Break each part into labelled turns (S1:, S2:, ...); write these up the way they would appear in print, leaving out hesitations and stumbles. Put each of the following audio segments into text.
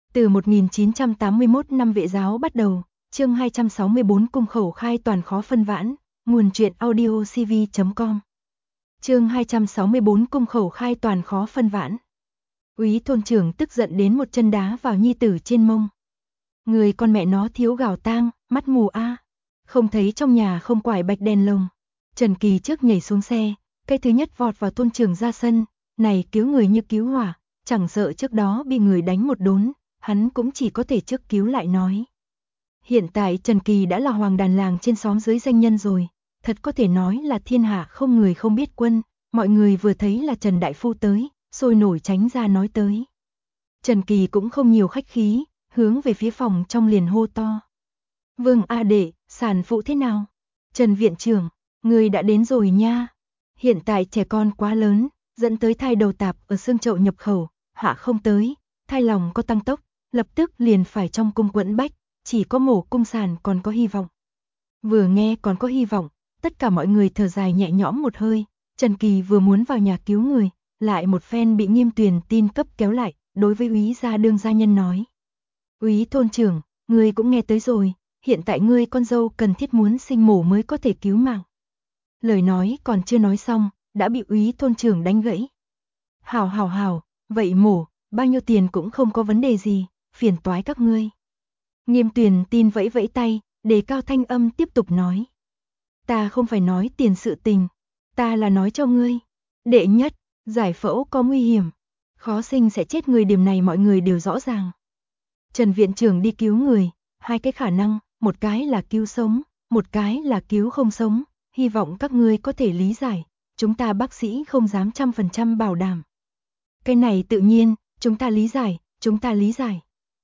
S1: Từ 1981 năm Vệ giáo bắt đầu, chương 264 cung khẩu khai toàn khó phân vãn, nguồn truyện audio cv.com. Chương 264 cung khẩu khai toàn khó phân vãn. Úy thôn trưởng tức giận đến một chân đá vào nhi tử trên mông. Người con mẹ nó thiếu gạo tang, mắt mù a. Không thấy trong nhà không quải bạch đèn lồng. Trần Kỳ trước nhảy xuống xe, cái thứ nhất vọt vào thôn trưởng ra sân, này cứu người như cứu hỏa, chẳng sợ trước đó bị người đánh một đốn, hắn cũng chỉ có thể trước cứu lại nói. Hiện tại Trần Kỳ đã là hoàng đàn làng trên xóm dưới danh nhân rồi, thật có thể nói là thiên hạ không người không biết quân, mọi người vừa thấy là Trần Đại Phu tới, sôi nổi tránh ra nói tới. Trần Kỳ cũng không nhiều khách khí, hướng về phía phòng trong liền hô to. Vương A Đệ, sản phụ thế nào? Trần Viện trưởng, người đã đến rồi nha. Hiện tại trẻ con quá lớn, dẫn tới thai đầu tạp ở xương chậu nhập khẩu, hạ không tới, thai lòng có tăng tốc, lập tức liền phải trong cung quẫn bách, chỉ có mổ cung sản còn có hy vọng. Vừa nghe còn có hy vọng, tất cả mọi người thở dài nhẹ nhõm một hơi, Trần Kỳ vừa muốn vào nhà cứu người, lại một phen bị Nghiêm Tuyền tin cấp kéo lại, đối với úy gia đương gia nhân nói. Úy thôn trưởng, ngươi cũng nghe tới rồi, hiện tại ngươi con dâu cần thiết muốn sinh mổ mới có thể cứu mạng. Lời nói còn chưa nói xong, đã bị úy thôn trưởng đánh gãy. Hảo, vậy mổ, bao nhiêu tiền cũng không có vấn đề gì, phiền toái các ngươi. Nghiêm Tuyền tin vẫy vẫy tay, đề cao thanh âm tiếp tục nói. Ta không phải nói tiền sự tình, ta là nói cho ngươi. Đệ nhất, giải phẫu có nguy hiểm, khó sinh sẽ chết người, điểm này mọi người đều rõ ràng. Trần Viện trưởng đi cứu người, hai cái khả năng, một cái là cứu sống, một cái là cứu không sống, hy vọng các ngươi có thể lý giải, chúng ta bác sĩ không dám 100% bảo đảm. Cái này tự nhiên, chúng ta lý giải.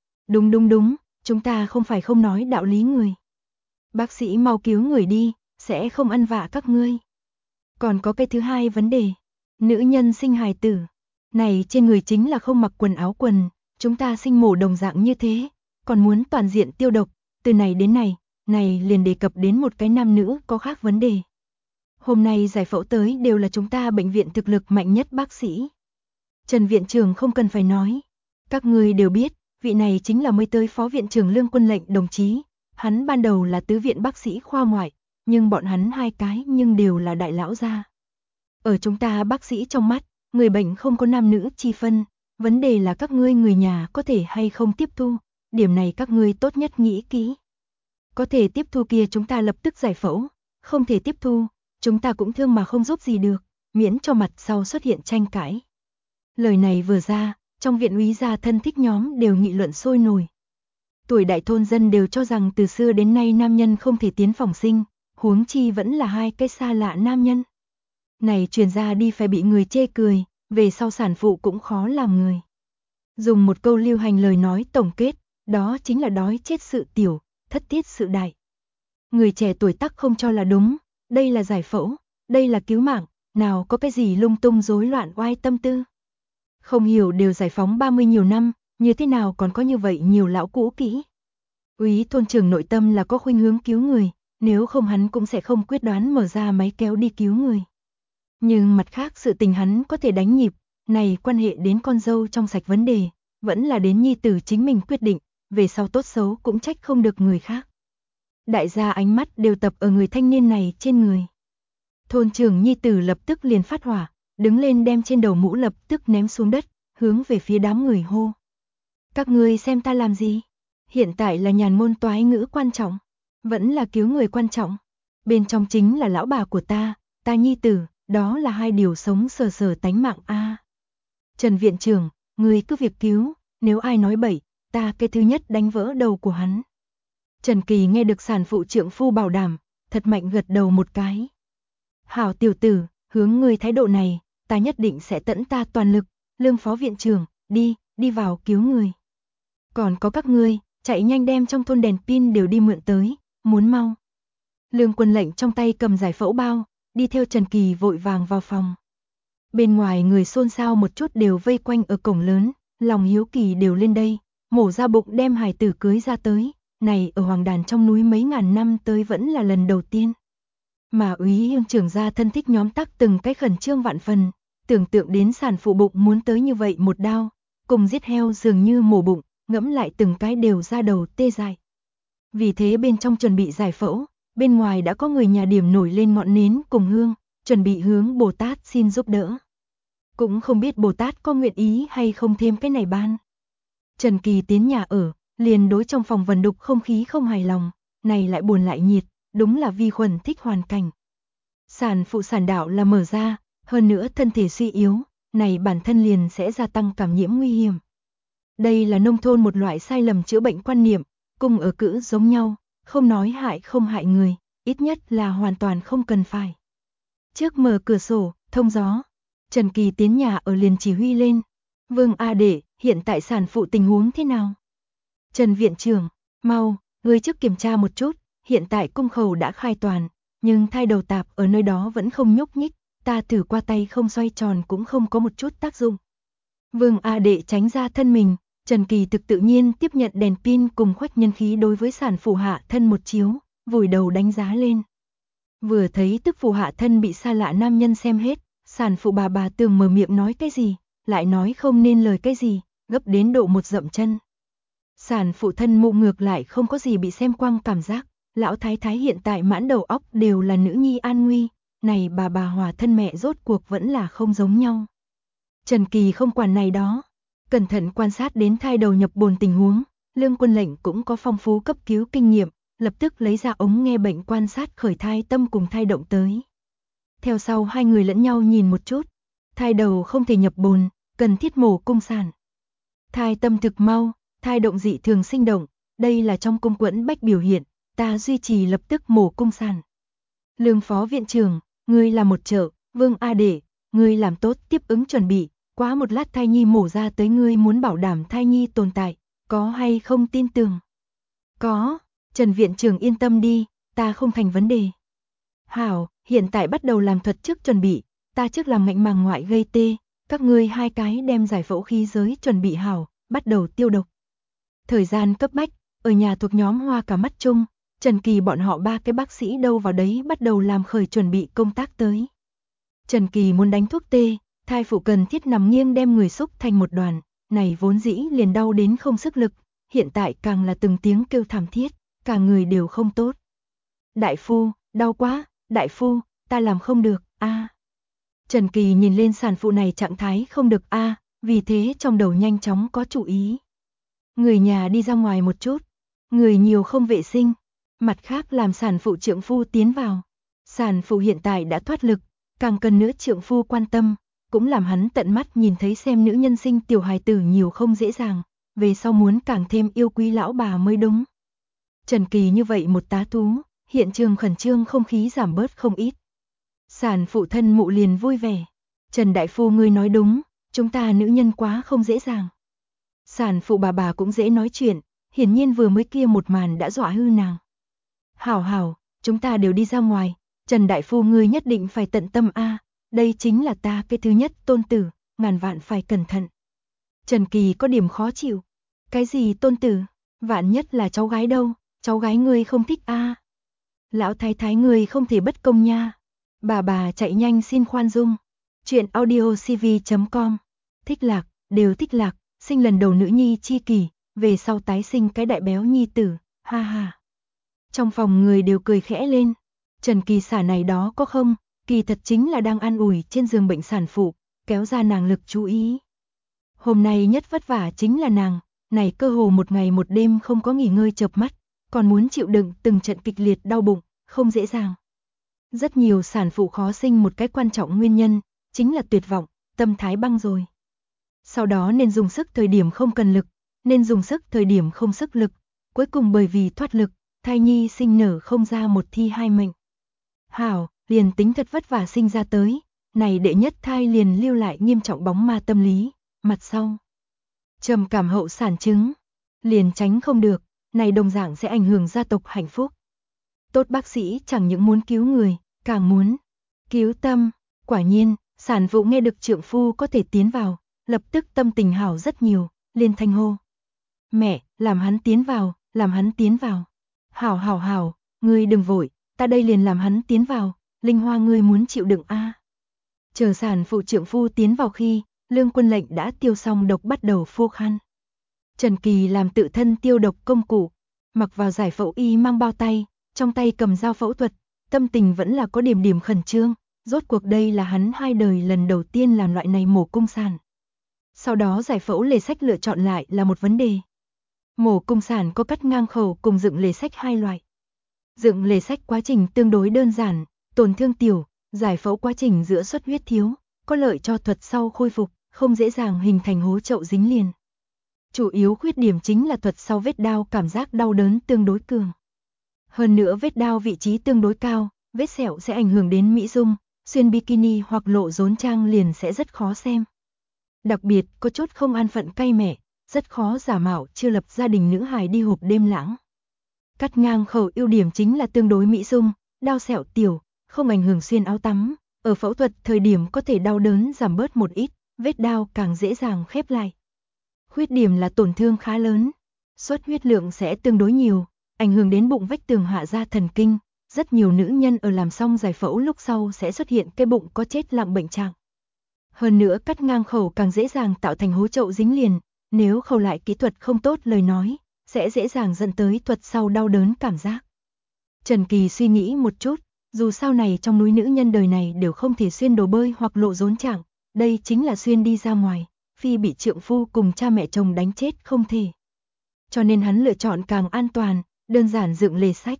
S1: Đúng, chúng ta không phải không nói đạo lý người. Bác sĩ mau cứu người đi, sẽ không ăn vạ các ngươi. Còn có cái thứ hai vấn đề, nữ nhân sinh hài tử, này trên người chính là không mặc quần áo quần, chúng ta sinh mổ đồng dạng như thế, còn muốn toàn diện tiêu độc, từ này đến này liền đề cập đến một cái nam nữ có khác vấn đề. Hôm nay giải phẫu tới đều là chúng ta bệnh viện thực lực mạnh nhất bác sĩ. Trần Viện trưởng không cần phải nói, các ngươi đều biết, vị này chính là mới tới Phó Viện trưởng Lương Quân Lệnh đồng chí, hắn ban đầu là tứ viện bác sĩ khoa ngoại, nhưng bọn hắn hai cái nhưng đều là đại lão gia. Ở chúng ta bác sĩ trong mắt, người bệnh không có nam nữ chi phân, vấn đề là các ngươi người nhà có thể hay không tiếp thu, điểm này các ngươi tốt nhất nghĩ kỹ. Có thể tiếp thu kia chúng ta lập tức giải phẫu, không thể tiếp thu, chúng ta cũng thương mà không giúp gì được, miễn cho mặt sau xuất hiện tranh cãi. Lời này vừa ra, trong viện úy gia thân thích nhóm đều nghị luận sôi nổi. Tuổi đại thôn dân đều cho rằng từ xưa đến nay nam nhân không thể tiến phòng sinh, huống chi vẫn là hai cái xa lạ nam nhân. Này truyền ra đi phải bị người chê cười, về sau sản phụ cũng khó làm người. Dùng một câu lưu hành lời nói tổng kết, đó chính là đói chết sự tiểu, thất tiết sự đại. Người trẻ tuổi tắc không cho là đúng, đây là giải phẫu, đây là cứu mạng, nào có cái gì lung tung rối loạn oai tâm tư. Không hiểu đều giải phóng 30 nhiều năm, như thế nào còn có như vậy nhiều lão cũ kỹ. Úy thôn trưởng nội tâm là có khuynh hướng cứu người, nếu không hắn cũng sẽ không quyết đoán mở ra máy kéo đi cứu người. Nhưng mặt khác sự tình hắn có thể đánh nhịp, này quan hệ đến con dâu trong sạch vấn đề, vẫn là đến nhi tử chính mình quyết định, về sau tốt xấu cũng trách không được người khác. Đại gia ánh mắt đều tập ở người thanh niên này trên người. Thôn trưởng nhi tử lập tức liền phát hỏa, đứng lên đem trên đầu mũ lập tức ném xuống đất, hướng về phía đám người hô. Các ngươi xem ta làm gì? Hiện tại là nhàn ngôn toái ngữ quan trọng, vẫn là cứu người quan trọng. Bên trong chính là lão bà của ta nhi tử, đó là hai điều sống sờ tánh mạng a. Trần Viện trưởng, người cứ việc cứu, nếu ai nói bậy, ta cái thứ nhất đánh vỡ đầu của hắn. Trần Kỳ nghe được sản phụ trượng phu bảo đảm, thật mạnh gật đầu một cái. Hảo tiểu tử, hướng ngươi thái độ này, ta nhất định sẽ tận ta toàn lực, Lương Phó Viện trưởng, đi vào cứu người. Còn có các ngươi, chạy nhanh đem trong thôn đèn pin đều đi mượn tới, muốn mau. Lương Quân Lệnh trong tay cầm giải phẫu bao, đi theo Trần Kỳ vội vàng vào phòng. Bên ngoài người xôn xao một chút đều vây quanh ở cổng lớn, lòng hiếu kỳ đều lên đây, mổ ra bụng đem hài tử cưới ra tới, này ở Hoàng Đàn trong núi mấy ngàn năm tới vẫn là lần đầu tiên. Mà úy Hiên trưởng gia thân thích nhóm tắc từng cái khẩn trương vạn phần, tưởng tượng đến sản phụ bụng muốn tới như vậy một đao, cùng giết heo dường như mổ bụng, ngẫm lại từng cái đều ra đầu tê dại. Vì thế bên trong chuẩn bị giải phẫu, bên ngoài đã có người nhà điểm nổi lên ngọn nến cùng hương, chuẩn bị hướng Bồ Tát xin giúp đỡ. Cũng không biết Bồ Tát có nguyện ý hay không thêm cái này ban. Trần Kỳ tiến nhà ở, liền đối trong phòng vần đục không khí không hài lòng, này lại buồn lại nhiệt, đúng là vi khuẩn thích hoàn cảnh. Sản phụ sản đạo là mở ra, hơn nữa thân thể suy yếu, này bản thân liền sẽ gia tăng cảm nhiễm nguy hiểm. Đây là nông thôn một loại sai lầm chữa bệnh quan niệm, cùng ở cữ giống nhau, không nói hại không hại người, ít nhất là hoàn toàn không cần phải. Trước mở cửa sổ, thông gió, Trần Kỳ tiến nhà ở liền chỉ huy lên. Vương A Đệ, hiện tại sản phụ tình huống thế nào? Trần viện trưởng, mau, ngươi trước kiểm tra một chút, hiện tại cung khẩu đã khai toàn, nhưng thai đầu tạp ở nơi đó vẫn không nhúc nhích, ta thử qua tay không xoay tròn cũng không có một chút tác dụng. Vương A Đệ tránh ra thân mình, Trần Kỳ thực tự nhiên tiếp nhận đèn pin cùng khoách nhân khí đối với sản phụ hạ thân một chiếu, vùi đầu đánh giá lên. Vừa thấy tức phụ hạ thân bị xa lạ nam nhân xem hết, sản phụ bà tưởng mở miệng nói cái gì, lại nói không nên lời cái gì, gấp đến độ một dậm chân. Sản phụ thân mụ ngược lại không có gì bị xem quăng cảm giác, lão thái thái hiện tại mãn đầu óc đều là nữ nhi an nguy, này bà hòa thân mẹ rốt cuộc vẫn là không giống nhau. Trần Kỳ không quản này đó, cẩn thận quan sát đến thai đầu nhập bồn tình huống, Lương Quân Lệnh cũng có phong phú cấp cứu kinh nghiệm, lập tức lấy ra ống nghe bệnh quan sát khởi thai tâm cùng thai động tới. Theo sau hai người lẫn nhau nhìn một chút, thai đầu không thể nhập bồn, cần thiết mổ cung sản. Thai tâm thực mau, thai động dị thường sinh động, đây là trong cung quẫn bách biểu hiện, ta duy trì lập tức mổ cung sản. Lương phó viện trưởng, ngươi là một trợ, Vương A Đệ, ngươi làm tốt tiếp ứng chuẩn bị, quá một lát thai nhi mổ ra tới ngươi muốn bảo đảm thai nhi tồn tại, có hay không tin tưởng? Có, Trần viện trưởng yên tâm đi, ta không thành vấn đề. Hảo, hiện tại bắt đầu làm thuật trước chuẩn bị, ta trước làm ngạnh màng ngoại gây tê, các ngươi hai cái đem giải phẫu khí giới chuẩn bị hảo, bắt đầu tiêu độc. Thời gian cấp bách, ở nhà thuộc nhóm Hoa cả mắt chung, Trần Kỳ bọn họ ba cái bác sĩ đâu vào đấy bắt đầu làm khởi chuẩn bị công tác tới. Trần Kỳ muốn đánh thuốc tê, thai phụ cần thiết nằm nghiêng đem người xúc thành một đoàn, này vốn dĩ liền đau đến không sức lực, hiện tại càng là từng tiếng kêu thảm thiết, cả người đều không tốt. Đại phu, đau quá, đại phu, ta làm không được, a. Trần Kỳ nhìn lên sản phụ này trạng thái không được a, vì thế trong đầu nhanh chóng có chủ ý. Người nhà đi ra ngoài một chút, người nhiều không vệ sinh, mặt khác làm sản phụ trượng phu tiến vào. Sản phụ hiện tại đã thoát lực, càng cần nữa trượng phu quan tâm, cũng làm hắn tận mắt nhìn thấy xem nữ nhân sinh tiểu hài tử nhiều không dễ dàng, về sau muốn càng thêm yêu quý lão bà mới đúng. Trần Kỳ như vậy một tá thú, hiện trường khẩn trương không khí giảm bớt không ít. Sản phụ thân mụ liền vui vẻ. Trần đại phu ngươi nói đúng, chúng ta nữ nhân quá không dễ dàng. Sản phụ bà cũng dễ nói chuyện, hiển nhiên vừa mới kia một màn đã dọa hư nàng. Hảo hảo, chúng ta đều đi ra ngoài, Trần đại phu ngươi nhất định phải tận tâm a, đây chính là ta cái thứ nhất tôn tử, ngàn vạn phải cẩn thận. Trần Kỳ có điểm khó chịu. Cái gì tôn tử, vạn nhất là cháu gái đâu, cháu gái ngươi không thích a. Lão thái thái ngươi không thể bất công nha. Bà chạy nhanh xin khoan dung. Chuyện audiocv.com. Thích lạc, đều thích lạc, sinh lần đầu nữ nhi chi kỳ, về sau tái sinh cái đại béo nhi tử, ha ha. Trong phòng người đều cười khẽ lên. Trần Kỳ xả này đó có không, kỳ thật chính là đang an ủi trên giường bệnh sản phụ, kéo ra nàng lực chú ý. Hôm nay nhất vất vả chính là nàng, này cơ hồ một ngày một đêm không có nghỉ ngơi chợp mắt, còn muốn chịu đựng từng trận kịch liệt đau bụng, không dễ dàng. Rất nhiều sản phụ khó sinh một cái quan trọng nguyên nhân, chính là tuyệt vọng, tâm thái băng rồi. Sau đó nên dùng sức thời điểm không cần lực, nên dùng sức thời điểm không sức lực, cuối cùng bởi vì thoát lực, thai nhi sinh nở không ra một thi hai mệnh. Hảo, liền tính thật vất vả sinh ra tới, này đệ nhất thai liền lưu lại nghiêm trọng bóng ma tâm lý, mặt sau. Trầm cảm hậu sản chứng, liền tránh không được, này đồng dạng sẽ ảnh hưởng gia tộc hạnh phúc. Tốt bác sĩ chẳng những muốn cứu người, càng muốn cứu tâm. Quả nhiên, sản phụ nghe được trượng phu có thể tiến vào, lập tức tâm tình hảo rất nhiều, liên thanh hô. Mẹ, làm hắn tiến vào, làm hắn tiến vào. Hảo hảo hảo, ngươi đừng vội, ta đây liền làm hắn tiến vào, Linh Hoa ngươi muốn chịu đựng a. Chờ sản phụ trượng phu tiến vào khi, Lương Quân Lệnh đã tiêu xong độc bắt đầu phô khan. Trần Kỳ làm tự thân tiêu độc công cụ, mặc vào giải phẫu y mang bao tay, trong tay cầm dao phẫu thuật, tâm tình vẫn là có điểm khẩn trương, rốt cuộc đây là hắn 2 đời lần đầu tiên làm loại này mổ cung sản. Sau đó giải phẫu lề sách lựa chọn lại là một vấn đề. Mổ cung sản có cắt ngang khẩu cùng dựng lề sách 2 loại. Dựng lề sách quá trình tương đối đơn giản, tổn thương tiểu, giải phẫu quá trình giữa xuất huyết thiếu, có lợi cho thuật sau khôi phục, không dễ dàng hình thành hố chậu dính liền. Chủ yếu khuyết điểm chính là thuật sau vết đao cảm giác đau đớn tương đối cường. Hơn nữa vết đao vị trí tương đối cao, vết sẹo sẽ ảnh hưởng đến mỹ dung, xuyên bikini hoặc lộ rốn trang liền sẽ rất khó xem. Đặc biệt có chút không an phận cay mẹ, rất khó giả mạo chưa lập gia đình nữ hài đi hộp đêm lãng. Cắt ngang khẩu ưu điểm chính là tương đối mỹ dung, đao sẹo tiểu, không ảnh hưởng xuyên áo tắm, ở phẫu thuật thời điểm có thể đau đớn giảm bớt một ít, vết đao càng dễ dàng khép lại. Khuyết điểm là tổn thương khá lớn, xuất huyết lượng sẽ tương đối nhiều, ảnh hưởng đến bụng vách tường hạ da thần kinh, rất nhiều nữ nhân ở làm xong giải phẫu lúc sau sẽ xuất hiện cái bụng có chết lặng bệnh trạng. Hơn nữa cắt ngang khẩu càng dễ dàng tạo thành hố chậu dính liền, nếu khâu lại kỹ thuật không tốt lời nói, sẽ dễ dàng dẫn tới thuật sau đau đớn cảm giác. Trần Kỳ suy nghĩ một chút, dù sau này trong núi nữ nhân đời này đều không thể xuyên đồ bơi hoặc lộ rốn trạng, đây chính là xuyên đi ra ngoài, phi bị trượng phu cùng cha mẹ chồng đánh chết không thể. Cho nên hắn lựa chọn càng an toàn, đơn giản dựng lề sách.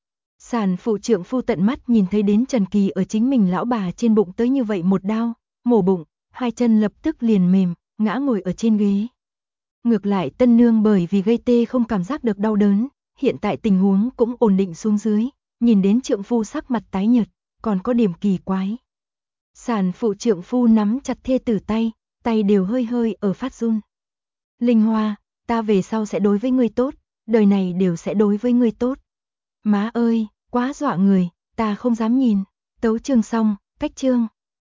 S1: Sản phụ trượng phu tận mắt nhìn thấy đến Trần Kỳ ở chính mình lão bà trên bụng tới như vậy một đao, mổ bụng, 2 chân lập tức liền mềm, ngã ngồi ở trên ghế. Ngược lại tân nương bởi vì gây tê không cảm giác được đau đớn, hiện tại tình huống cũng ổn định xuống dưới, nhìn đến trượng phu sắc mặt tái nhợt, còn có điểm kỳ quái. Sản phụ trượng phu nắm chặt thê tử tay đều hơi hơi ở phát run. Linh Hoa, ta về sau sẽ đối với ngươi tốt, đời này đều sẽ đối với ngươi tốt. Má ơi, quá dọa người, ta không dám nhìn. Tấu chương xong, cách chương.